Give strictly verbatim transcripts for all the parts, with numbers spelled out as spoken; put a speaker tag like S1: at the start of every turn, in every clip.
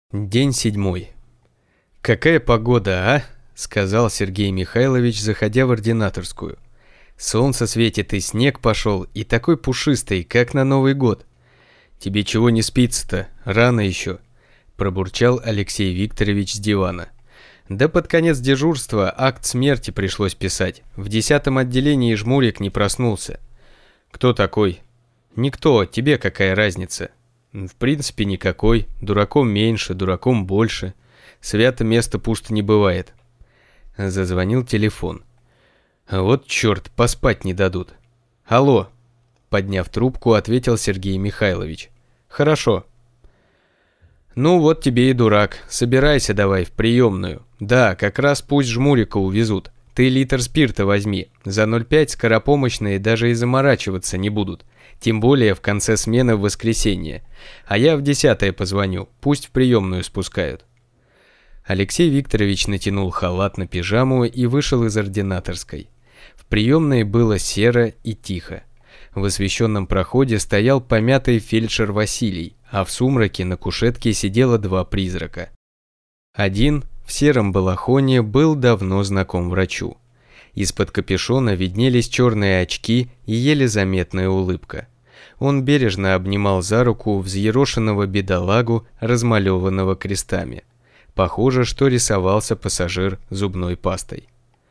S1: День седьмой. «Какая погода, а?» — сказал Сергей Михайлович, заходя в ординаторскую. «Солнце светит, и снег пошел, и такой пушистый, как на Новый год». «Тебе чего не спится-то? Рано еще», — пробурчал Алексей Викторович с дивана. «Да под конец дежурства акт смерти пришлось писать. В десятом отделении жмурик не проснулся». «Кто такой?» «Никто, тебе какая разница?» «В принципе, никакой. Дураком меньше, дураком больше. Свято место пусто не бывает». Зазвонил телефон. «Вот черт, поспать не дадут». «Алло», — подняв трубку, ответил Сергей Михайлович. «Хорошо». «Ну вот тебе и дурак. Собирайся давай в приемную. Да, как раз пусть жмурика увезут. Ты литр спирта возьми. За ноль пять скоропомощные даже и заморачиваться не будут. Тем более в конце смены в воскресенье. А я в десятое позвоню, пусть в приемную спускают». Алексей Викторович натянул халат на пижаму и вышел из ординаторской. В приемной было серо и тихо. В освещенном проходе стоял помятый фельдшер Василий, а в сумраке на кушетке сидело два призрака. Один, в сером балахоне, был давно знаком врачу. Из-под капюшона виднелись черные очки и еле заметная улыбка. Он бережно обнимал за руку взъерошенного бедолагу, размалеванного крестами. Похоже, что рисовался пассажир зубной пастой.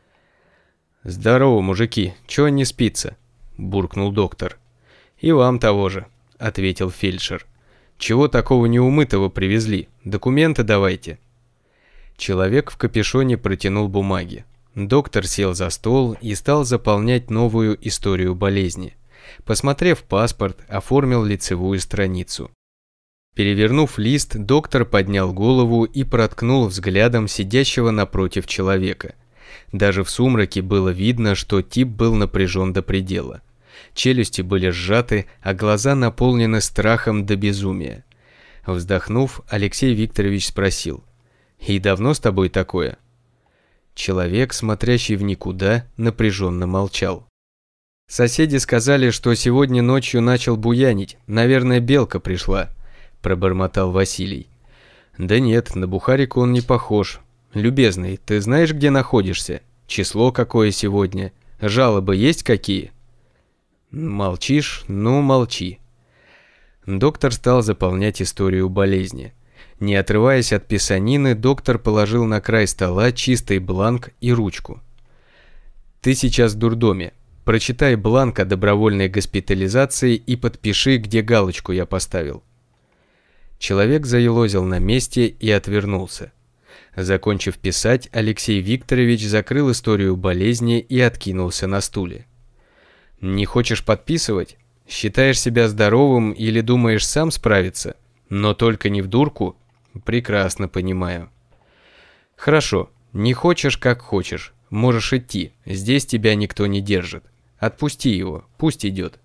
S1: «Здорово, мужики, чего не спится?» – буркнул доктор. «И вам того же», – ответил фельдшер. «Чего такого неумытого привезли? Документы давайте». Человек в капюшоне протянул бумаги. Доктор сел за стол и стал заполнять новую историю болезни. Посмотрев паспорт, оформил лицевую страницу. Перевернув лист, доктор поднял голову и проткнул взглядом сидящего напротив человека. Даже в сумраке было видно, что тип был напряжен до предела. Челюсти были сжаты, а глаза наполнены страхом до безумия. Вздохнув, Алексей Викторович спросил: «И давно с тобой такое?» Человек, смотрящий в никуда, напряженно молчал. «Соседи сказали, что сегодня ночью начал буянить. Наверное, белка пришла», – пробормотал Василий. «Да нет, на бухарику он не похож. Любезный, ты знаешь, где находишься? Число какое сегодня? Жалобы есть какие?» «Молчишь? Ну, молчи». Доктор стал заполнять историю болезни. Не отрываясь от писанины, доктор положил на край стола чистый бланк и ручку. «Ты сейчас в дурдоме. Прочитай бланк о добровольной госпитализации и подпиши, где галочку я поставил». Человек заелозил на месте и отвернулся. Закончив писать, Алексей Викторович закрыл историю болезни и откинулся на стуле. «Не хочешь подписывать? Считаешь себя здоровым или думаешь сам справиться? Но только не в дурку? Прекрасно понимаю». «Хорошо, не хочешь, как хочешь. Можешь идти, здесь тебя никто не держит. Отпусти его, пусть идет».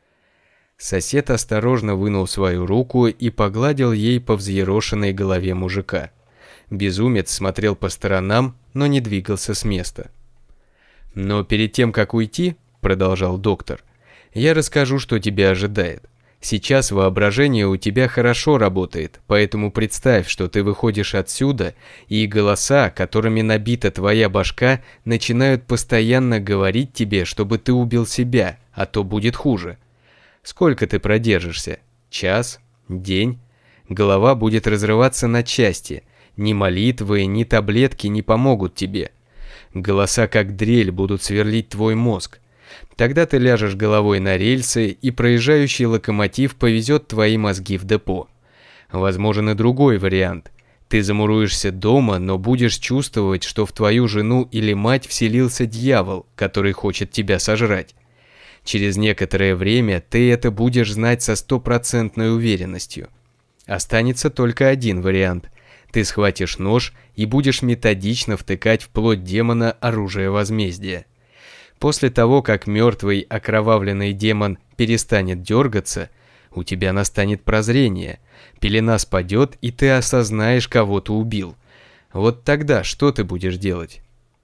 S1: Сосед осторожно вынул свою руку и погладил ей по взъерошенной голове мужика. Безумец смотрел по сторонам, но не двигался с места. «Но перед тем, как уйти, — продолжал доктор, — я расскажу, что тебя ожидает. Сейчас воображение у тебя хорошо работает, поэтому представь, что ты выходишь отсюда, и голоса, которыми набита твоя башка, начинают постоянно говорить тебе, чтобы ты убил себя, а то будет хуже. Сколько ты продержишься? Час? День? Голова будет разрываться на части. Ни молитвы, ни таблетки не помогут тебе. Голоса как дрель будут сверлить твой мозг. Тогда ты ляжешь головой на рельсы, и проезжающий локомотив повезет твои мозги в депо. Возможен и другой вариант. Ты замуруешься дома, но будешь чувствовать, что в твою жену или мать вселился дьявол, который хочет тебя сожрать. Через некоторое время ты это будешь знать со стопроцентной уверенностью. Останется только один вариант. Ты схватишь нож и будешь методично втыкать в плоть демона оружие возмездия. После того, как мертвый окровавленный демон перестанет дергаться, у тебя настанет прозрение, пелена спадет, и ты осознаешь, кого ты убил. Вот тогда что ты будешь делать?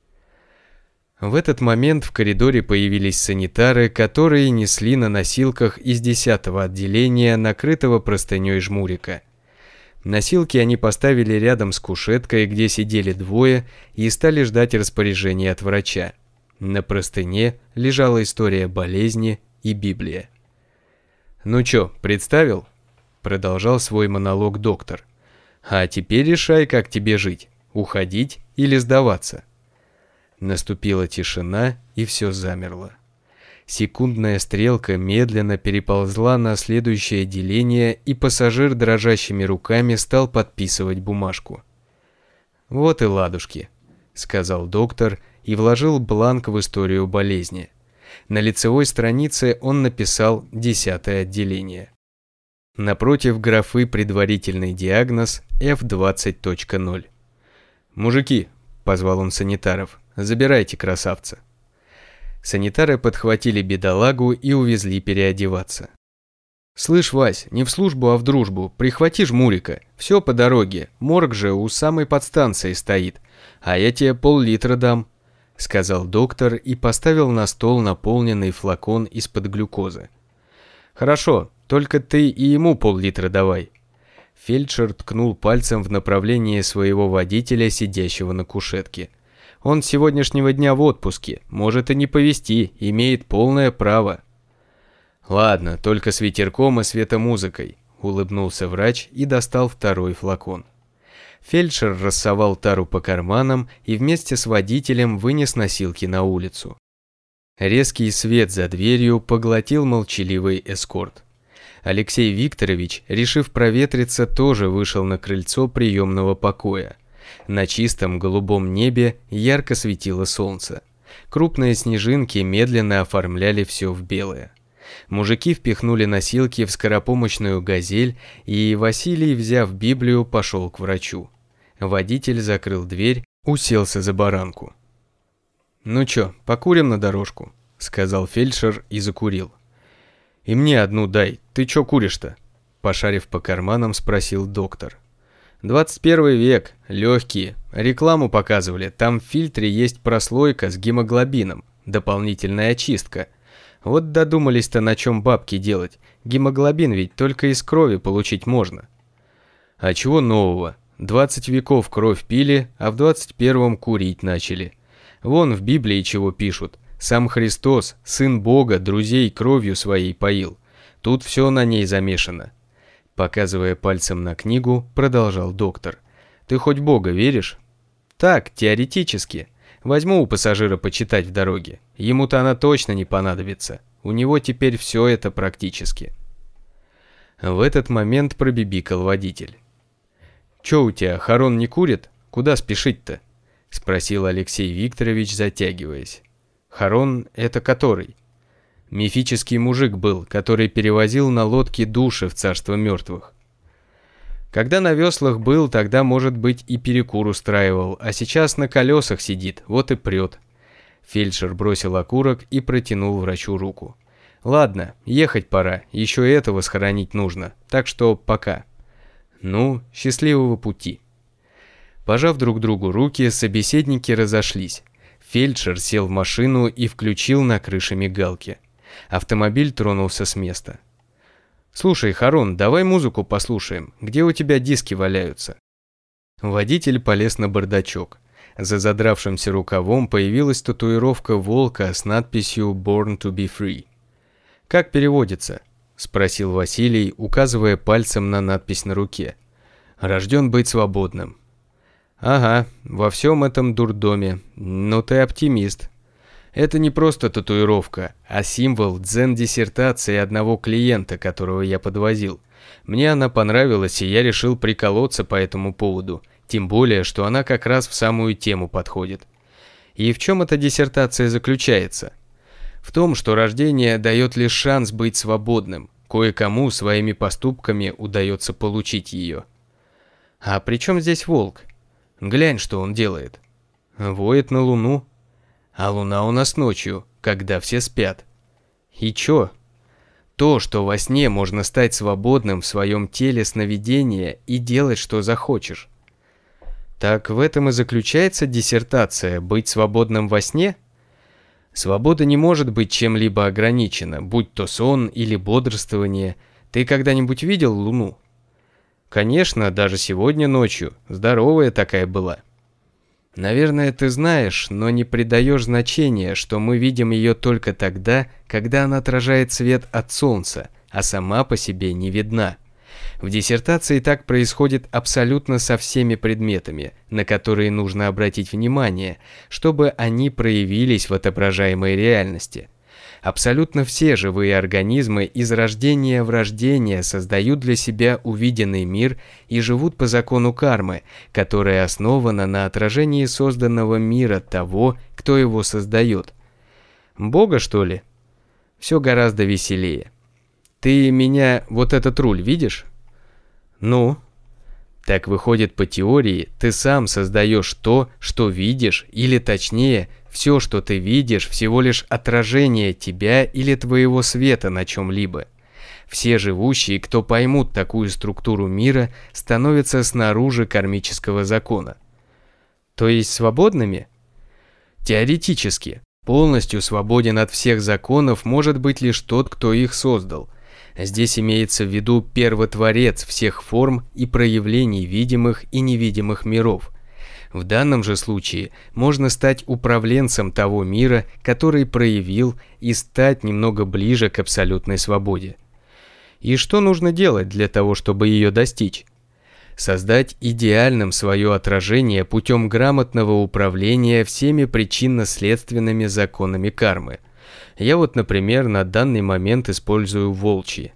S1: В этот момент в коридоре появились санитары, которые несли на носилках из десятого отделения, накрытого простыней жмурика. Носилки они поставили рядом с кушеткой, где сидели двое, и стали ждать распоряжения от врача. На простыне лежала история болезни и Библия. «Ну чё, представил?» – продолжал свой монолог доктор. «А теперь решай, как тебе жить, уходить или сдаваться». Наступила тишина, и все замерло. Секундная стрелка медленно переползла на следующее отделение, и пассажир дрожащими руками стал подписывать бумажку. «Вот и ладушки», — сказал доктор и вложил бланк в историю болезни. На лицевой странице он написал «десятое отделение». Напротив графы «Предварительный диагноз» эф двадцать точка ноль. «Мужики», — позвал он санитаров, — «забирайте красавца». Санитары подхватили бедолагу и увезли переодеваться. «Слышь, Вась, не в службу, а в дружбу, прихвати жмурика, все по дороге, морг же у самой подстанции стоит, а я тебе пол-литра дам», — сказал доктор и поставил на стол наполненный флакон из-под глюкозы. «Хорошо, только ты и ему пол-литра давай». Фельдшер ткнул пальцем в направлении своего водителя, сидящего на кушетке. «Он с сегодняшнего дня в отпуске, может и не повезти, имеет полное право». «Ладно, только с ветерком и светомузыкой», — улыбнулся врач и достал второй флакон. Фельдшер рассовал тару по карманам и вместе с водителем вынес носилки на улицу. Резкий свет за дверью поглотил молчаливый эскорт. Алексей Викторович, решив проветриться, тоже вышел на крыльцо приемного покоя. На чистом голубом небе ярко светило солнце. Крупные снежинки медленно оформляли все в белое. Мужики впихнули носилки в скоропомощную «Газель», и Василий, взяв Библию, пошел к врачу. Водитель закрыл дверь, уселся за баранку. «Ну чё, покурим на дорожку?» — сказал фельдшер и закурил. «И мне одну дай, ты чё куришь-то?» — пошарив по карманам, спросил доктор. «двадцать первый век, легкие, рекламу показывали, там в фильтре есть прослойка с гемоглобином, дополнительная очистка. Вот додумались-то на чем бабки делать, гемоглобин ведь только из крови получить можно». «А чего нового? двадцать веков кровь пили, а в двадцать первом курить начали. Вон в Библии чего пишут. Сам Христос, Сын Бога, друзей кровью своей поил. Тут все на ней замешано». Показывая пальцем на книгу, продолжал доктор. «Ты хоть Бога веришь?» «Так, теоретически. Возьму у пассажира почитать в дороге. Ему-то она точно не понадобится. У него теперь все это практически». В этот момент пробибикал водитель. «Че у тебя, Харон не курит? Куда спешить-то?» — спросил Алексей Викторович, затягиваясь. «Харон — это который?» «Мифический мужик был, который перевозил на лодке души в царство мертвых. Когда на веслах был, тогда, может быть, и перекур устраивал, а сейчас на колесах сидит, вот и прет». Фельдшер бросил окурок и протянул врачу руку. «Ладно, ехать пора, еще и этого схоронить нужно, так что пока. Ну, счастливого пути». Пожав друг другу руки, собеседники разошлись. Фельдшер сел в машину и включил на крыше мигалки. Автомобиль тронулся с места. «Слушай, Харон, давай музыку послушаем. Где у тебя диски валяются?» Водитель полез на бардачок. За задравшимся рукавом появилась татуировка волка с надписью «Born to be free». «Как переводится?» — спросил Василий, указывая пальцем на надпись на руке. «Рожден быть свободным». «Ага, во всем этом дурдоме. Но ты оптимист. Это не просто татуировка, а символ дзен-диссертации одного клиента, которого я подвозил. Мне она понравилась, и я решил приколоться по этому поводу, тем более, что она как раз в самую тему подходит. И в чем эта диссертация заключается? В том, что рождение дает лишь шанс быть свободным, кое-кому своими поступками удается получить ее». «А при чем здесь волк? Глянь, что он делает». «Воет на луну». «А луна у нас ночью, когда все спят». «И чё?» «То, что во сне можно стать свободным в своем теле сновидения и делать, что захочешь». «Так в этом и заключается диссертация, быть свободным во сне?» «Свобода не может быть чем-либо ограничена, будь то сон или бодрствование. Ты когда-нибудь видел луну?» Конечно, даже сегодня ночью. Здоровая такая была. Наверное, ты знаешь, но не придаешь значения, что мы видим ее только тогда, когда она отражает свет от солнца, а сама по себе не видна. В диссертации так происходит абсолютно со всеми предметами, на которые нужно обратить внимание, чтобы они проявились в отображаемой реальности. Абсолютно все живые организмы из рождения в рождение создают для себя увиденный мир и живут по закону кармы, которая основана на отражении созданного мира того, кто его создает. Бога, что ли? Все гораздо веселее. Ты меня, вот этот руль, видишь? Ну? Так выходит, по теории, ты сам создаешь то, что видишь, или точнее, все, что ты видишь, всего лишь отражение тебя или твоего света на чем-либо. Все живущие, кто поймут такую структуру мира, становятся снаружи кармического закона. То есть свободными? Теоретически. Полностью свободен от всех законов может быть лишь тот, кто их создал. Здесь имеется в виду первотворец всех форм и проявлений видимых и невидимых миров. В данном же случае можно стать управленцем того мира, который проявил, и стать немного ближе к абсолютной свободе. И что нужно делать для того, чтобы ее достичь? Создать идеальным свое отражение путем грамотного управления всеми причинно-следственными законами кармы. Я вот, например, на данный момент использую волчьи.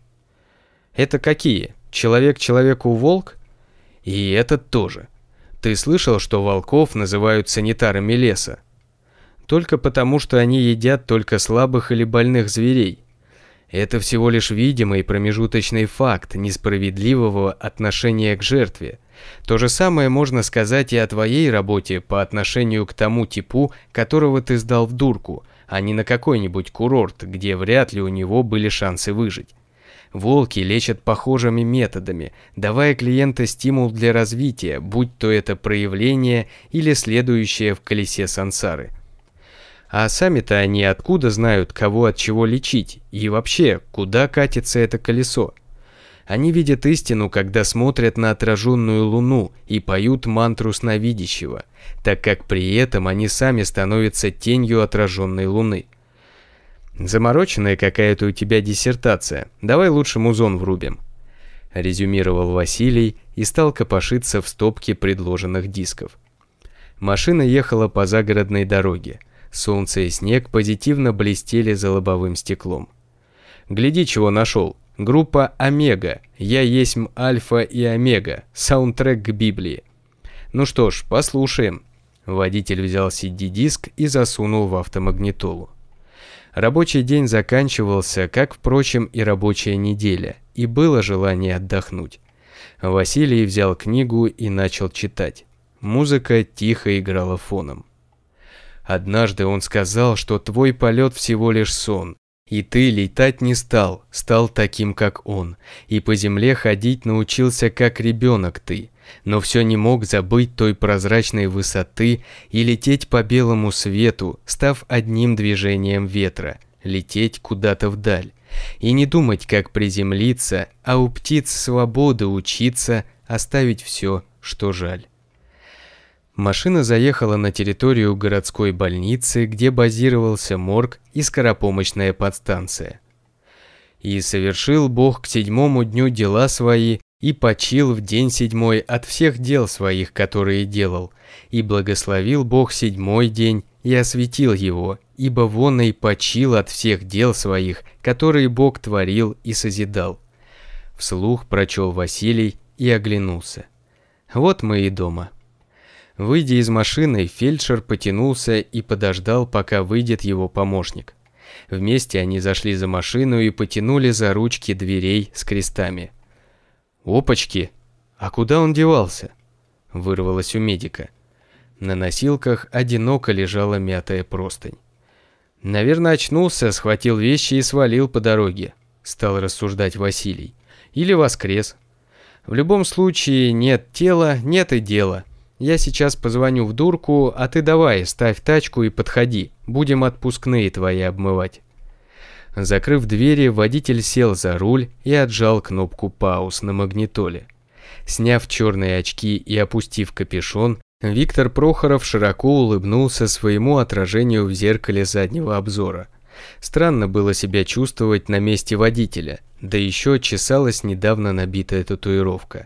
S1: Это какие? Человек человеку волк? И этот тоже. Ты слышал, что волков называют санитарами леса? Только потому, что они едят только слабых или больных зверей. Это всего лишь видимый промежуточный факт несправедливого отношения к жертве. То же самое можно сказать и о твоей работе по отношению к тому типу, которого ты сдал в дурку, а не на какой-нибудь курорт, где вряд ли у него были шансы выжить. Волки лечат похожими методами, давая клиенту стимул для развития, будь то это проявление или следующее в колесе сансары. А сами-то они откуда знают, кого от чего лечить, и вообще, куда катится это колесо? Они видят истину, когда смотрят на отраженную луну и поют мантру сновидящего, так как при этом они сами становятся тенью отраженной луны. Замороченная какая-то у тебя диссертация, давай лучше музон врубим. Резюмировал Василий и стал копошиться в стопке предложенных дисков. Машина ехала по загородной дороге. Солнце и снег позитивно блестели за лобовым стеклом. Гляди, чего нашел. Группа «Омега», «Я есмь Альфа и Омега», саундтрек к Библии. Ну что ж, послушаем. Водитель взял си ди-диск и засунул в автомагнитолу. Рабочий день заканчивался, как, впрочем, и рабочая неделя, и было желание отдохнуть. Василий взял книгу и начал читать. Музыка тихо играла фоном. Однажды он сказал, что твой полет всего лишь сон, и ты летать не стал, стал таким, как он, и по земле ходить научился, как ребенок ты, но все не мог забыть той прозрачной высоты и лететь по белому свету, став одним движением ветра, лететь куда-то вдаль, и не думать, как приземлиться, а у птиц свободы учиться, оставить все, что жаль. Машина заехала на территорию городской больницы, где базировался морг и скоропомощная подстанция. «И совершил Бог к седьмому дню дела свои, и почил в день седьмой от всех дел своих, которые делал, и благословил Бог седьмой день, и осветил его, ибо вон и почил от всех дел своих, которые Бог творил и созидал». Вслух прочел Василий и оглянулся. Вот мы и дома. Выйдя из машины, фельдшер потянулся и подождал, пока выйдет его помощник. Вместе они зашли за машину и потянули за ручки дверей с крестами. «Опачки! А куда он девался?» – вырвалось у медика. На носилках одиноко лежала мятая простынь. «Наверное, очнулся, схватил вещи и свалил по дороге», – стал рассуждать Василий. «Или воскрес. В любом случае, нет тела, нет и дела. Я сейчас позвоню в дурку, а ты давай, ставь тачку и подходи, будем отпускные твои обмывать». Закрыв двери, водитель сел за руль и отжал кнопку пауз на магнитоле. Сняв черные очки и опустив капюшон, Виктор Прохоров широко улыбнулся своему отражению в зеркале заднего обзора. Странно было себя чувствовать на месте водителя, да еще чесалась недавно набитая татуировка.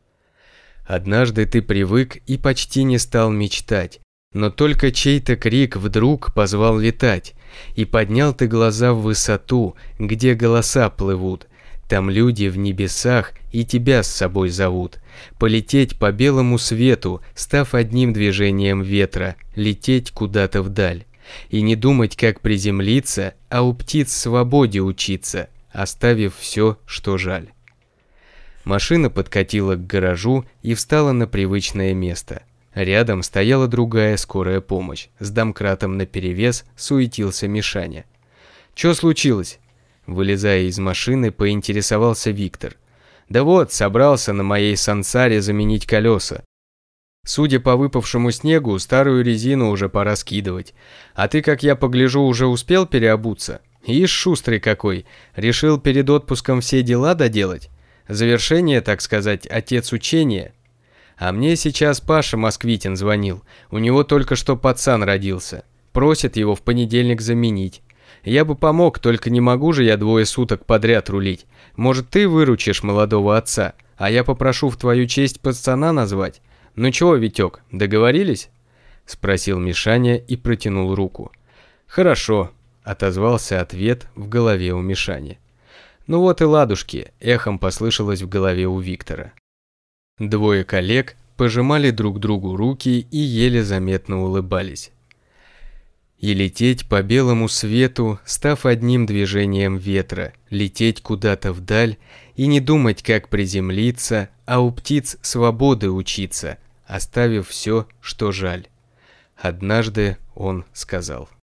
S1: Однажды ты привык и почти не стал мечтать, но только чей-то крик вдруг позвал летать, и поднял ты глаза в высоту, где голоса плывут. Там люди в небесах и тебя с собой зовут. Полететь по белому свету, став одним движением ветра, лететь куда-то вдаль. И не думать, как приземлиться, а у птиц свободе учиться, оставив все, что жаль. Машина подкатила к гаражу и встала на привычное место. Рядом стояла другая скорая помощь. С домкратом наперевес суетился Мишаня. «Чё случилось?» Вылезая из машины, поинтересовался Виктор. «Да вот, собрался на моей сансаре заменить колеса. Судя по выпавшему снегу, старую резину уже пора скидывать. А ты, как я погляжу, уже успел переобуться? Ишь, шустрый какой, решил перед отпуском все дела доделать? Завершение, так сказать, отец учения. А мне сейчас Паша Москвитин звонил, у него только что пацан родился. Просит его в понедельник заменить. Я бы помог, только не могу же я двое суток подряд рулить. Может, ты выручишь молодого отца, а я попрошу в твою честь пацана назвать? Ну чего, Витек, договорились?» Спросил Мишаня и протянул руку. «Хорошо», — отозвался ответ в голове у Мишани. «Ну вот и ладушки», — эхом послышалось в голове у Виктора. Двое коллег пожимали друг другу руки и еле заметно улыбались. И лететь по белому свету, став одним движением ветра, лететь куда-то вдаль и не думать, как приземлиться, а у птиц свободы учиться, оставив все, что жаль. Однажды он сказал.